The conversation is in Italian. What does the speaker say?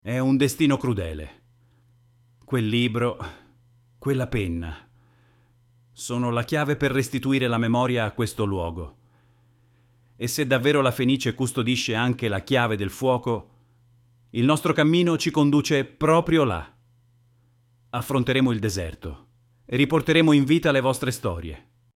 È un destino crudele. Quel libro, quella penna, sono la chiave per restituire la memoria a questo luogo. E se davvero la Fenice custodisce anche la chiave del fuoco, il nostro cammino ci conduce proprio là. Affronteremo il deserto e riporteremo in vita le vostre storie.